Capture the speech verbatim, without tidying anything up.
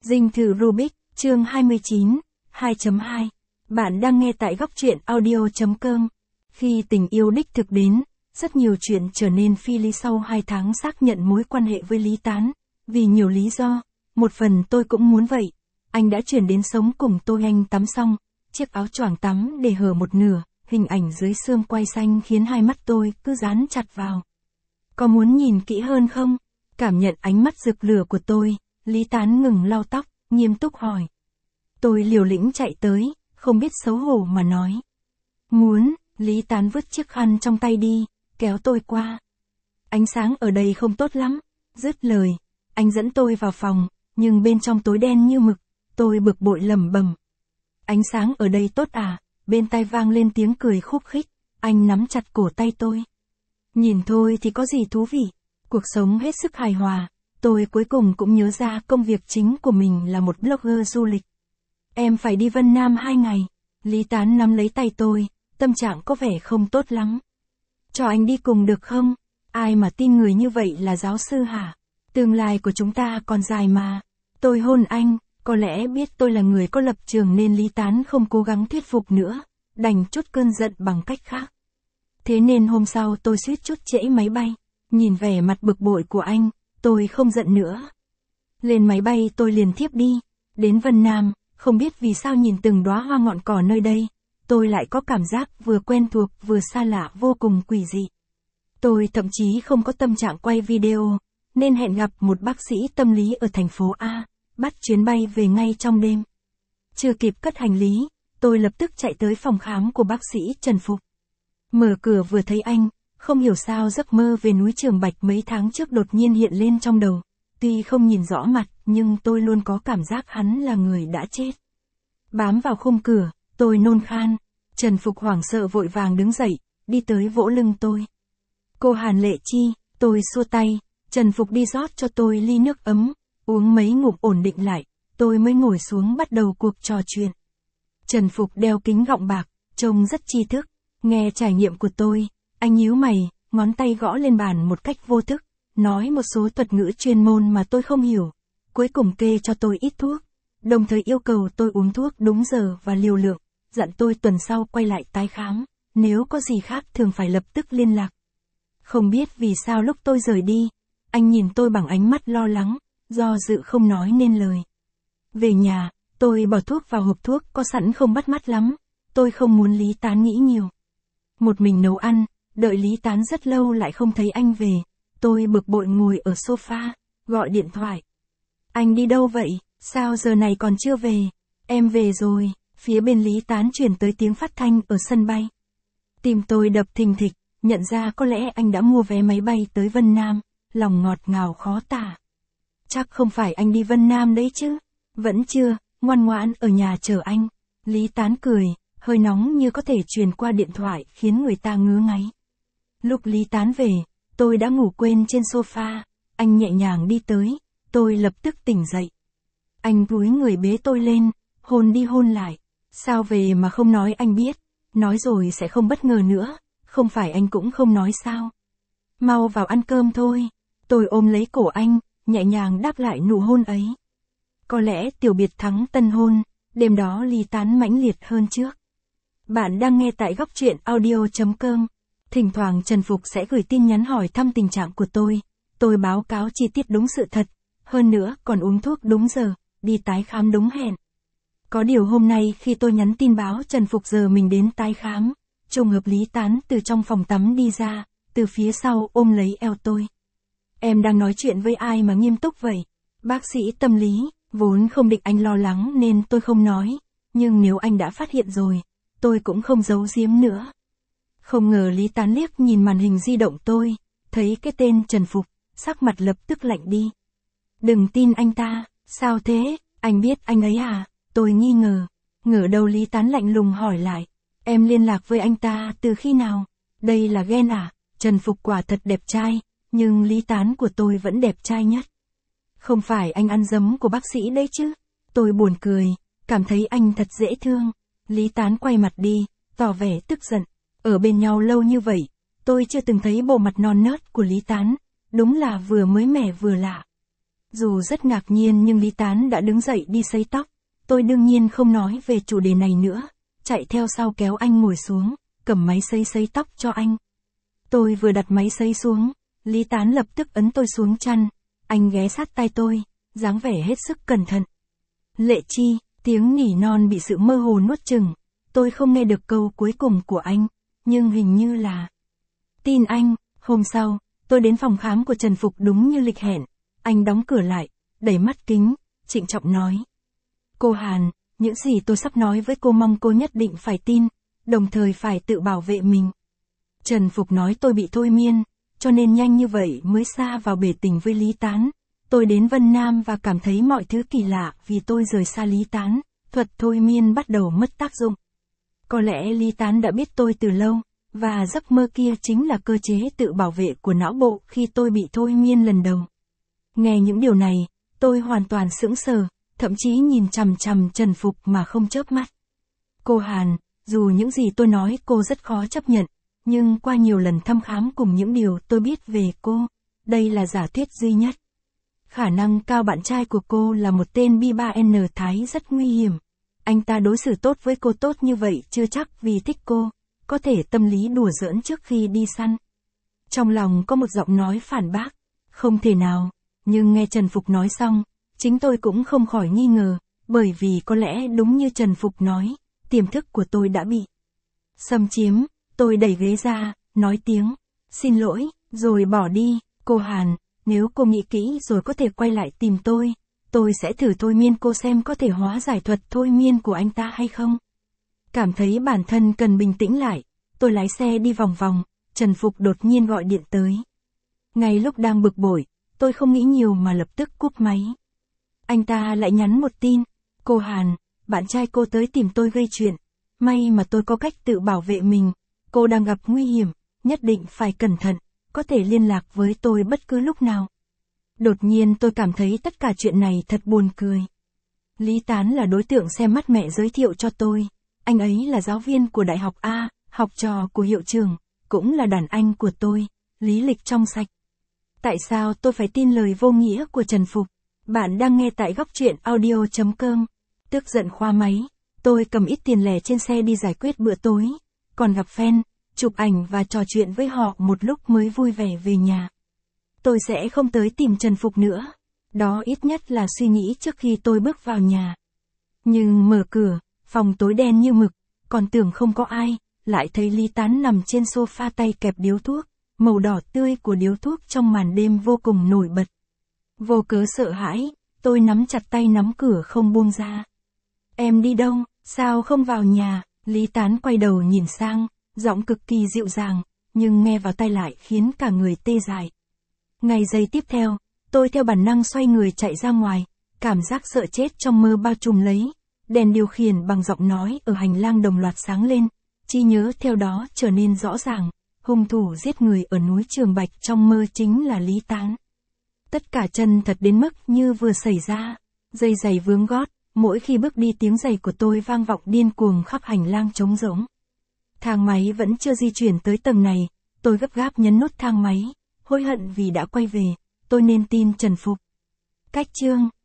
Dinh thự Rubik, chương hai mươi chín, hai chấm hai. Bạn đang nghe tại góc truyện audio chấm com. Khi tình yêu đích thực đến, rất nhiều chuyện trở nên phi lý sau hai tháng xác nhận mối quan hệ với Lý Tán. Vì nhiều lý do, một phần tôi cũng muốn vậy. Anh đã chuyển đến sống cùng tôi. Anh tắm xong, chiếc áo choàng tắm để hở một nửa, hình ảnh dưới sương quai xanh khiến hai mắt tôi cứ dán chặt vào. Có muốn nhìn kỹ hơn không? Cảm nhận ánh mắt rực lửa của tôi, Lý Tán ngừng lau tóc, nghiêm túc hỏi. Tôi liều lĩnh chạy tới, không biết xấu hổ mà nói. Muốn, Lý Tán vứt chiếc khăn trong tay đi, kéo tôi qua. Ánh sáng ở đây không tốt lắm, dứt lời, anh dẫn tôi vào phòng, nhưng bên trong tối đen như mực, tôi bực bội lẩm bẩm. Ánh sáng ở đây tốt à? Bên tai vang lên tiếng cười khúc khích, anh nắm chặt cổ tay tôi. Nhìn thôi thì có gì thú vị, cuộc sống hết sức hài hòa, tôi cuối cùng cũng nhớ ra công việc chính của mình là một blogger du lịch. Em phải đi Vân Nam hai ngày, Lý Tán nắm lấy tay tôi, tâm trạng có vẻ không tốt lắm. Cho anh đi cùng được không? Ai mà tin người như vậy là giáo sư hả? Tương lai của chúng ta còn dài mà. Tôi hôn anh, có lẽ biết tôi là người có lập trường nên Lý Tán không cố gắng thuyết phục nữa, đành trút cơn giận bằng cách khác. Thế nên hôm sau tôi suýt chút trễ máy bay, nhìn vẻ mặt bực bội của anh, tôi không giận nữa. Lên máy bay tôi liền thiếp đi, đến Vân Nam, không biết vì sao nhìn từng đóa hoa ngọn cỏ nơi đây, tôi lại có cảm giác vừa quen thuộc vừa xa lạ vô cùng quỷ dị. Tôi thậm chí không có tâm trạng quay video, nên hẹn gặp một bác sĩ tâm lý ở thành phố A, bắt chuyến bay về ngay trong đêm. Chưa kịp cất hành lý, tôi lập tức chạy tới phòng khám của bác sĩ Trần Phục. Mở cửa vừa thấy anh, không hiểu sao giấc mơ về núi Trường Bạch mấy tháng trước đột nhiên hiện lên trong đầu. Tuy không nhìn rõ mặt, nhưng tôi luôn có cảm giác hắn là người đã chết. Bám vào khung cửa, tôi nôn khan. Trần Phục hoảng sợ vội vàng đứng dậy, đi tới vỗ lưng tôi. Cô Hàn Lệ Chi, tôi xua tay. Trần Phục đi rót cho tôi ly nước ấm, uống mấy ngụm ổn định lại, tôi mới ngồi xuống bắt đầu cuộc trò chuyện. Trần Phục đeo kính gọng bạc, trông rất tri thức. Nghe trải nghiệm của tôi, anh nhíu mày, ngón tay gõ lên bàn một cách vô thức, nói một số thuật ngữ chuyên môn mà tôi không hiểu. Cuối cùng kê cho tôi ít thuốc, đồng thời yêu cầu tôi uống thuốc đúng giờ và liều lượng, dặn tôi tuần sau quay lại tái khám, nếu có gì khác thường phải lập tức liên lạc. Không biết vì sao lúc tôi rời đi, anh nhìn tôi bằng ánh mắt lo lắng, do dự không nói nên lời. Về nhà, tôi bỏ thuốc vào hộp thuốc có sẵn không bắt mắt lắm, tôi không muốn Lý Tán nghĩ nhiều. Một mình nấu ăn, đợi Lý Tán rất lâu lại không thấy anh về, tôi bực bội ngồi ở sofa, gọi điện thoại. Anh đi đâu vậy, sao giờ này còn chưa về? Em về rồi, phía bên Lý Tán chuyển tới tiếng phát thanh ở sân bay. Tim tôi đập thình thịch, nhận ra có lẽ anh đã mua vé máy bay tới Vân Nam, lòng ngọt ngào khó tả. Chắc không phải anh đi Vân Nam đấy chứ? Vẫn chưa, ngoan ngoãn ở nhà chờ anh. Lý Tán cười, hơi nóng như có thể truyền qua điện thoại khiến người ta ngứa ngáy. Lúc Lý Tán về, tôi đã ngủ quên trên sofa, anh nhẹ nhàng đi tới, tôi lập tức tỉnh dậy. Anh cúi người bế tôi lên, hôn đi hôn lại. Sao về mà không nói anh biết, nói rồi sẽ không bất ngờ nữa, không phải anh cũng không nói sao. Mau vào ăn cơm thôi, tôi ôm lấy cổ anh, nhẹ nhàng đáp lại nụ hôn ấy. Có lẽ tiểu biệt thắng tân hôn, đêm đó Lý Tán mãnh liệt hơn trước. Bạn đang nghe tại góc truyện audio chấm com. Thỉnh thoảng Trần Phục sẽ gửi tin nhắn hỏi thăm tình trạng của tôi. Tôi báo cáo chi tiết đúng sự thật. Hơn nữa còn uống thuốc đúng giờ, đi tái khám đúng hẹn. Có điều hôm nay khi tôi nhắn tin báo Trần Phục giờ mình đến tái khám, trùng hợp Lý Tán từ trong phòng tắm đi ra, từ phía sau ôm lấy eo tôi. Em đang nói chuyện với ai mà nghiêm túc vậy? Bác sĩ tâm lý, vốn không định anh lo lắng nên tôi không nói. Nhưng nếu anh đã phát hiện rồi, tôi cũng không giấu giếm nữa. Không ngờ Lý Tán liếc nhìn màn hình di động tôi, thấy cái tên Trần Phục, sắc mặt lập tức lạnh đi. Đừng tin anh ta, sao thế, anh biết anh ấy à? Tôi nghi ngờ, ngờ đầu Lý Tán lạnh lùng hỏi lại. Em liên lạc với anh ta từ khi nào? Đây là ghen à? Trần Phục quả thật đẹp trai, nhưng Lý Tán của tôi vẫn đẹp trai nhất. Không phải anh ăn dấm của bác sĩ đấy chứ? Tôi buồn cười, cảm thấy anh thật dễ thương. Lý Tán quay mặt đi, tỏ vẻ tức giận. Ở bên nhau lâu như vậy, tôi chưa từng thấy bộ mặt non nớt của Lý Tán, đúng là vừa mới mẻ vừa lạ. Dù rất ngạc nhiên nhưng Lý Tán đã đứng dậy đi sấy tóc. Tôi đương nhiên không nói về chủ đề này nữa, chạy theo sau kéo anh ngồi xuống, cầm máy sấy sấy tóc cho anh. Tôi vừa đặt máy sấy xuống, Lý Tán lập tức ấn tôi xuống chăn, anh ghé sát tai tôi, dáng vẻ hết sức cẩn thận. Lệ Chi, tiếng nỉ non bị sự mơ hồ nuốt chửng, tôi không nghe được câu cuối cùng của anh, nhưng hình như là... Tin anh, hôm sau, tôi đến phòng khám của Trần Phục đúng như lịch hẹn, anh đóng cửa lại, đẩy mắt kính, trịnh trọng nói. Cô Hàn, những gì tôi sắp nói với cô mong cô nhất định phải tin, đồng thời phải tự bảo vệ mình. Trần Phục nói tôi bị thôi miên, cho nên nhanh như vậy mới sa vào bể tình với Lý Tán. Tôi đến Vân Nam và cảm thấy mọi thứ kỳ lạ vì tôi rời xa Lý Tán, thuật thôi miên bắt đầu mất tác dụng. Có lẽ Lý Tán đã biết tôi từ lâu, và giấc mơ kia chính là cơ chế tự bảo vệ của não bộ khi tôi bị thôi miên lần đầu. Nghe những điều này, tôi hoàn toàn sững sờ, thậm chí nhìn chằm chằm Trần Phục mà không chớp mắt. Cô Hàn, dù những gì tôi nói cô rất khó chấp nhận, nhưng qua nhiều lần thăm khám cùng những điều tôi biết về cô, đây là giả thuyết duy nhất. Khả năng cao bạn trai của cô là một tên bi ba N Thái rất nguy hiểm. Anh ta đối xử tốt với cô tốt như vậy chưa chắc vì thích cô, có thể tâm lý đùa giỡn trước khi đi săn. Trong lòng có một giọng nói phản bác, không thể nào, nhưng nghe Trần Phục nói xong, chính tôi cũng không khỏi nghi ngờ, bởi vì có lẽ đúng như Trần Phục nói, tiềm thức của tôi đã bị xâm chiếm. Tôi đẩy ghế ra, nói tiếng, xin lỗi, rồi bỏ đi. Cô Hàn, nếu cô nghĩ kỹ rồi có thể quay lại tìm tôi, tôi sẽ thử thôi miên cô xem có thể hóa giải thuật thôi miên của anh ta hay không. Cảm thấy bản thân cần bình tĩnh lại, tôi lái xe đi vòng vòng, Trần Phục đột nhiên gọi điện tới. Ngay lúc đang bực bội, tôi không nghĩ nhiều mà lập tức cúp máy. Anh ta lại nhắn một tin, cô Hàn, bạn trai cô tới tìm tôi gây chuyện, may mà tôi có cách tự bảo vệ mình. Cô đang gặp nguy hiểm, nhất định phải cẩn thận, có thể liên lạc với tôi bất cứ lúc nào. Đột nhiên tôi cảm thấy tất cả chuyện này thật buồn cười. Lý Tán là đối tượng xem mắt mẹ giới thiệu cho tôi. Anh ấy là giáo viên của Đại học A, học trò của hiệu trưởng, cũng là đàn anh của tôi, lý lịch trong sạch. Tại sao tôi phải tin lời vô nghĩa của Trần Phục? Bạn đang nghe tại góc truyện audio chấm com. Tức giận khóa máy, tôi cầm ít tiền lẻ trên xe đi giải quyết bữa tối. Còn gặp fan, chụp ảnh và trò chuyện với họ một lúc mới vui vẻ về nhà. Tôi sẽ không tới tìm Trần Phục nữa. Đó ít nhất là suy nghĩ trước khi tôi bước vào nhà. Nhưng mở cửa, phòng tối đen như mực, còn tưởng không có ai, lại thấy Lý Tán nằm trên sofa tay kẹp điếu thuốc, màu đỏ tươi của điếu thuốc trong màn đêm vô cùng nổi bật. Vô cớ sợ hãi, tôi nắm chặt tay nắm cửa không buông ra. Em đi đâu, sao không vào nhà? Lý Tán quay đầu nhìn sang, giọng cực kỳ dịu dàng, nhưng nghe vào tai lại khiến cả người tê dại. Ngay giây tiếp theo, tôi theo bản năng xoay người chạy ra ngoài, cảm giác sợ chết trong mơ bao trùm lấy. Đèn điều khiển bằng giọng nói ở hành lang đồng loạt sáng lên, trí nhớ theo đó trở nên rõ ràng, hung thủ giết người ở núi Trường Bạch trong mơ chính là Lý Tán. Tất cả chân thật đến mức như vừa xảy ra, dây giày vướng gót. Mỗi khi bước đi tiếng giày của tôi vang vọng điên cuồng khắp hành lang trống rỗng. Thang máy vẫn chưa di chuyển tới tầng này, tôi gấp gáp nhấn nút thang máy, hối hận vì đã quay về, tôi nên tin Trần Phục. Cách chương